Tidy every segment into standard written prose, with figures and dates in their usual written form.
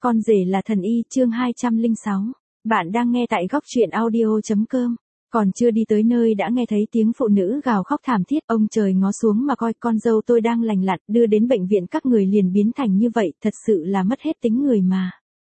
Con rể là thần y, chương 206. Bạn đang nghe tại góc truyện audio.com. Còn chưa đi tới nơi đã nghe thấy tiếng phụ nữ gào khóc thảm thiết. Ông trời ngó xuống mà coi, con dâu tôi đang lành lặn, đưa đến bệnh viện các người liền biến thành như vậy, thật sự là mất hết tính người mà.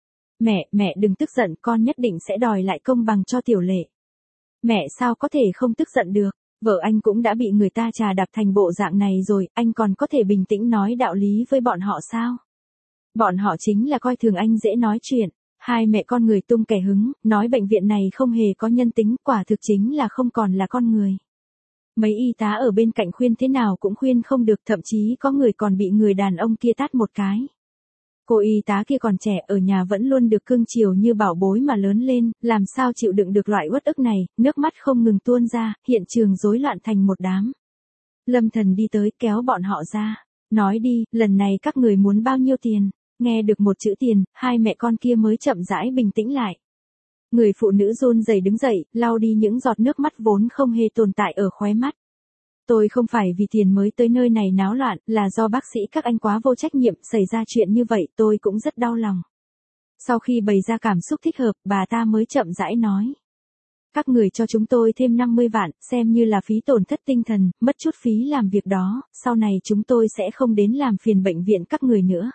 Mẹ đừng tức giận, con nhất định sẽ đòi lại công bằng cho Tiểu Lệ. Mẹ sao có thể không tức giận được, vợ anh cũng đã bị người ta trà đạp thành bộ dạng này rồi, anh còn có thể bình tĩnh nói đạo lý với bọn họ sao? Bọn họ chính là coi thường anh dễ nói chuyện. Hai mẹ con người tung kẻ hứng, nói bệnh viện này không hề có nhân tính, quả thực chính là không còn là con người. Mấy y tá ở bên cạnh khuyên thế nào cũng khuyên không được, thậm chí có người còn bị người đàn ông kia tát một cái. Cô y tá kia còn trẻ, ở nhà vẫn luôn được cưng chiều như bảo bối mà lớn lên, làm sao chịu đựng được loại uất ức này, nước mắt không ngừng tuôn ra, hiện trường rối loạn thành một đám. Lâm Thần đi tới kéo bọn họ ra, nói đi, lần này các người muốn bao nhiêu tiền? Nghe được một chữ tiền, hai mẹ con kia mới chậm rãi bình tĩnh lại. Người phụ nữ run rẩy đứng dậy, lau đi những giọt nước mắt vốn không hề tồn tại ở khóe mắt. Tôi không phải vì tiền mới tới nơi này náo loạn, là do bác sĩ các anh quá vô trách nhiệm, xảy ra chuyện như vậy tôi cũng rất đau lòng. Sau khi bày ra cảm xúc thích hợp, bà ta mới chậm rãi nói. Các người cho chúng tôi thêm 50 vạn, xem như là phí tổn thất tinh thần, mất chút phí làm việc đó, sau này chúng tôi sẽ không đến làm phiền bệnh viện các người nữa.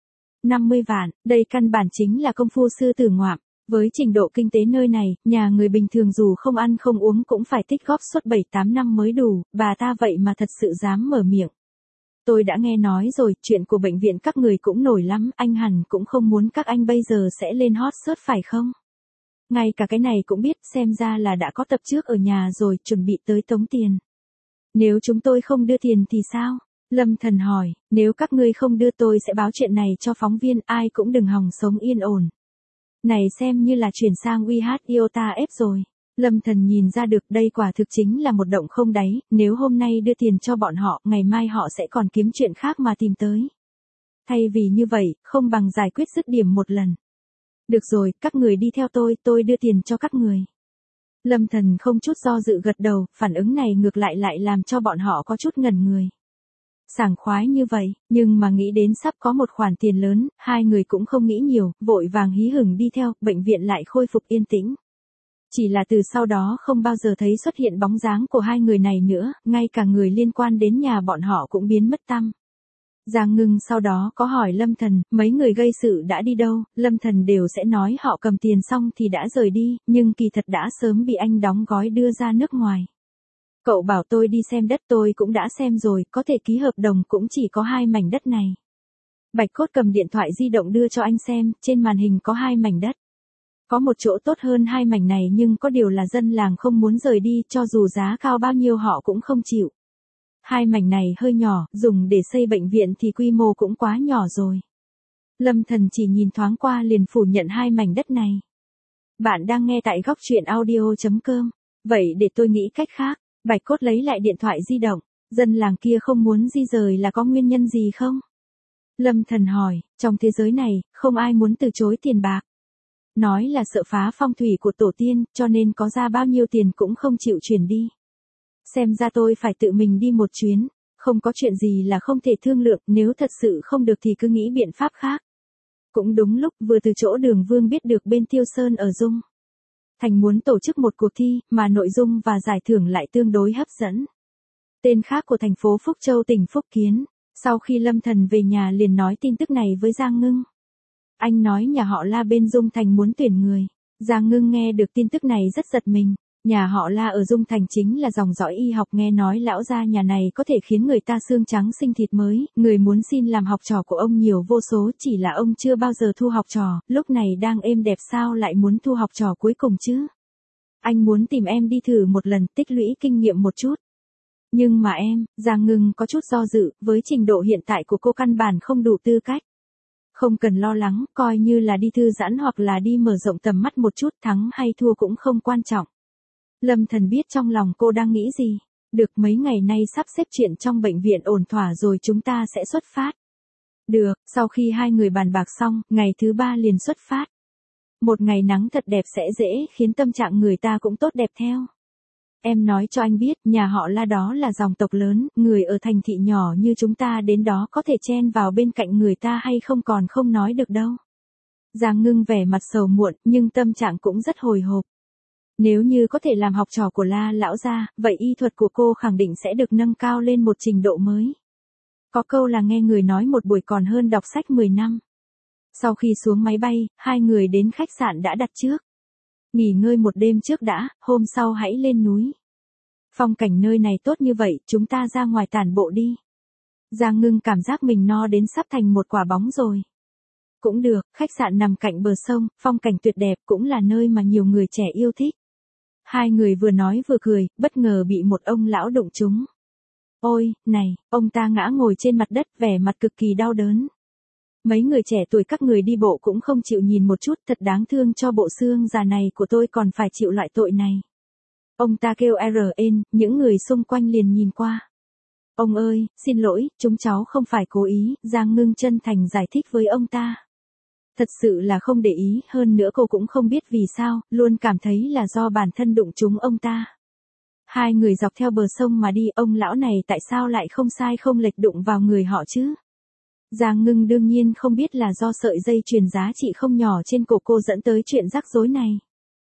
50 vạn, đây căn bản chính là công phu sư tử ngoạm. Với trình độ kinh tế nơi này, nhà người bình thường dù không ăn không uống cũng phải tích góp suốt 7-8 năm mới đủ, bà ta vậy mà thật sự dám mở miệng. Tôi đã nghe nói rồi, chuyện của bệnh viện các người cũng nổi lắm, anh hẳn cũng không muốn các anh bây giờ sẽ lên hot search phải không? Ngay cả cái này cũng biết, xem ra là đã có tập trước ở nhà rồi, chuẩn bị tới tống tiền. Nếu chúng tôi không đưa tiền thì sao? Lâm Thần hỏi, nếu các ngươi không đưa tôi sẽ báo chuyện này cho phóng viên, ai cũng đừng hòng sống yên ổn. Này xem như là chuyển sang WeHat Iota F rồi. Lâm Thần nhìn ra được đây quả thực chính là một động không đáy, nếu hôm nay đưa tiền cho bọn họ, ngày mai họ sẽ còn kiếm chuyện khác mà tìm tới. Thay vì như vậy, không bằng giải quyết dứt điểm một lần. Được rồi, các người đi theo tôi đưa tiền cho các người. Lâm Thần không chút do dự gật đầu, phản ứng này ngược lại làm cho bọn họ có chút ngẩn người. Sảng khoái như vậy, nhưng mà nghĩ đến sắp có một khoản tiền lớn, hai người cũng không nghĩ nhiều, vội vàng hí hửng đi theo, bệnh viện lại khôi phục yên tĩnh. Chỉ là từ sau đó không bao giờ thấy xuất hiện bóng dáng của hai người này nữa, ngay cả người liên quan đến nhà bọn họ cũng biến mất tăm. Giang Ngưng sau đó có hỏi Lâm Thần, mấy người gây sự đã đi đâu, Lâm Thần đều sẽ nói họ cầm tiền xong thì đã rời đi, nhưng kỳ thật đã sớm bị anh đóng gói đưa ra nước ngoài. Cậu bảo tôi đi xem đất, tôi cũng đã xem rồi, có thể ký hợp đồng cũng chỉ có 2 mảnh đất này. Bạch Cốt cầm điện thoại di động đưa cho anh xem, trên màn hình có 2 mảnh đất. Có một chỗ tốt hơn 2 mảnh này nhưng có điều là dân làng không muốn rời đi, cho dù giá cao bao nhiêu họ cũng không chịu. 2 mảnh này hơi nhỏ, dùng để xây bệnh viện thì quy mô cũng quá nhỏ rồi. Lâm Thần chỉ nhìn thoáng qua liền phủ nhận 2 mảnh đất này. Bạn đang nghe tại góc truyện audio.com. Vậy để tôi nghĩ cách khác. Bạch Cốt lấy lại điện thoại di động, dân làng kia không muốn di rời là có nguyên nhân gì không? Lâm Thần hỏi, trong thế giới này, không ai muốn từ chối tiền bạc. Nói là sợ phá phong thủy của tổ tiên, cho nên có ra bao nhiêu tiền cũng không chịu chuyển đi. Xem ra tôi phải tự mình đi một chuyến, không có chuyện gì là không thể thương lượng, nếu thật sự không được thì cứ nghĩ biện pháp khác. Cũng đúng lúc vừa từ chỗ Đường Vương biết được bên Tiêu Sơn ở Dung Thành muốn tổ chức một cuộc thi, mà nội dung và giải thưởng lại tương đối hấp dẫn. Tên khác của thành phố Phúc Châu tỉnh Phúc Kiến. Sau khi Lâm Thần về nhà liền nói tin tức này với Giang Ngưng. Anh nói nhà họ La bên Dung Thành muốn tuyển người. Giang Ngưng nghe được tin tức này rất giật mình. Nhà họ La ở Dung Thành chính là dòng dõi y học, nghe nói lão gia nhà này có thể khiến người ta xương trắng sinh thịt mới, người muốn xin làm học trò của ông nhiều vô số, chỉ là ông chưa bao giờ thu học trò, lúc này đang êm đẹp sao lại muốn thu học trò cuối cùng chứ? Anh muốn tìm em đi thử một lần, tích lũy kinh nghiệm một chút. Nhưng mà em, Giang Ngưng có chút do dự, với trình độ hiện tại của cô căn bản không đủ tư cách. Không cần lo lắng, coi như là đi thư giãn hoặc là đi mở rộng tầm mắt một chút, thắng hay thua cũng không quan trọng. Lâm Thần biết trong lòng cô đang nghĩ gì. Được, mấy ngày nay sắp xếp chuyện trong bệnh viện ổn thỏa rồi chúng ta sẽ xuất phát. Được, sau khi hai người bàn bạc xong, ngày thứ 3 liền xuất phát. Một ngày nắng thật đẹp sẽ dễ khiến tâm trạng người ta cũng tốt đẹp theo. Em nói cho anh biết, nhà họ La đó là dòng tộc lớn, người ở thành thị nhỏ như chúng ta đến đó có thể chen vào bên cạnh người ta hay không còn không nói được đâu. Giang Ngưng vẻ mặt sầu muộn, nhưng tâm trạng cũng rất hồi hộp. Nếu như có thể làm học trò của La lão gia, vậy y thuật của cô khẳng định sẽ được nâng cao lên một trình độ mới. Có câu là nghe người nói một buổi còn hơn đọc sách 10 năm. Sau khi xuống máy bay, hai người đến khách sạn đã đặt trước. Nghỉ ngơi một đêm trước đã, hôm sau hãy lên núi. Phong cảnh nơi này tốt như vậy, chúng ta ra ngoài tản bộ đi. Giang Ngưng cảm giác mình no đến sắp thành một quả bóng rồi. Cũng được, khách sạn nằm cạnh bờ sông, phong cảnh tuyệt đẹp, cũng là nơi mà nhiều người trẻ yêu thích. Hai người vừa nói vừa cười, bất ngờ bị một ông lão đụng trúng. Ôi, này, ông ta ngã ngồi trên mặt đất, vẻ mặt cực kỳ đau đớn. Mấy người trẻ tuổi các người đi bộ cũng không chịu nhìn một chút, thật đáng thương cho bộ xương già này của tôi còn phải chịu loại tội này. Ông ta kêu RN, những người xung quanh liền nhìn qua. Ông ơi, xin lỗi, chúng cháu không phải cố ý, Giang Ngưng chân thành giải thích với ông ta. Thật sự là không để ý, hơn nữa cô cũng không biết vì sao, luôn cảm thấy là do bản thân đụng trúng ông ta. Hai người dọc theo bờ sông mà đi, ông lão này tại sao lại không sai không lệch đụng vào người họ chứ? Giang Ngưng đương nhiên không biết là do sợi dây chuyền giá trị không nhỏ trên cổ cô dẫn tới chuyện rắc rối này.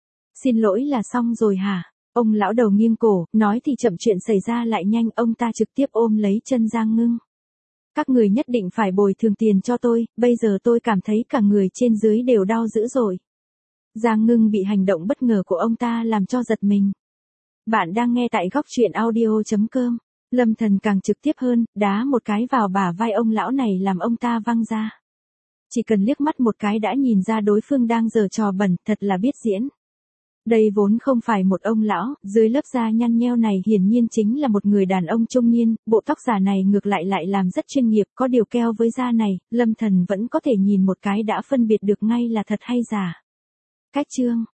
Xin lỗi là xong rồi hả? Ông lão đầu nghiêng cổ, nói thì chậm, chuyện xảy ra lại nhanh, ông ta trực tiếp ôm lấy chân Giang Ngưng. Các người nhất định phải bồi thường tiền cho tôi, bây giờ tôi cảm thấy cả người trên dưới đều đau dữ rồi. Giang Ngưng bị hành động bất ngờ của ông ta làm cho giật mình. Bạn đang nghe tại góc truyện audio.com. Lâm Thần càng trực tiếp hơn, đá một cái vào bả vai ông lão này làm ông ta văng ra. Chỉ cần liếc mắt một cái đã nhìn ra đối phương đang giở trò bẩn, thật là biết diễn. Đây vốn không phải một ông lão, dưới lớp da nhăn nheo này hiển nhiên chính là một người đàn ông trung niên, bộ tóc giả này ngược lại làm rất chuyên nghiệp, có điều keo với da này, Lâm Thần vẫn có thể nhìn một cái đã phân biệt được ngay là thật hay giả. Cách chương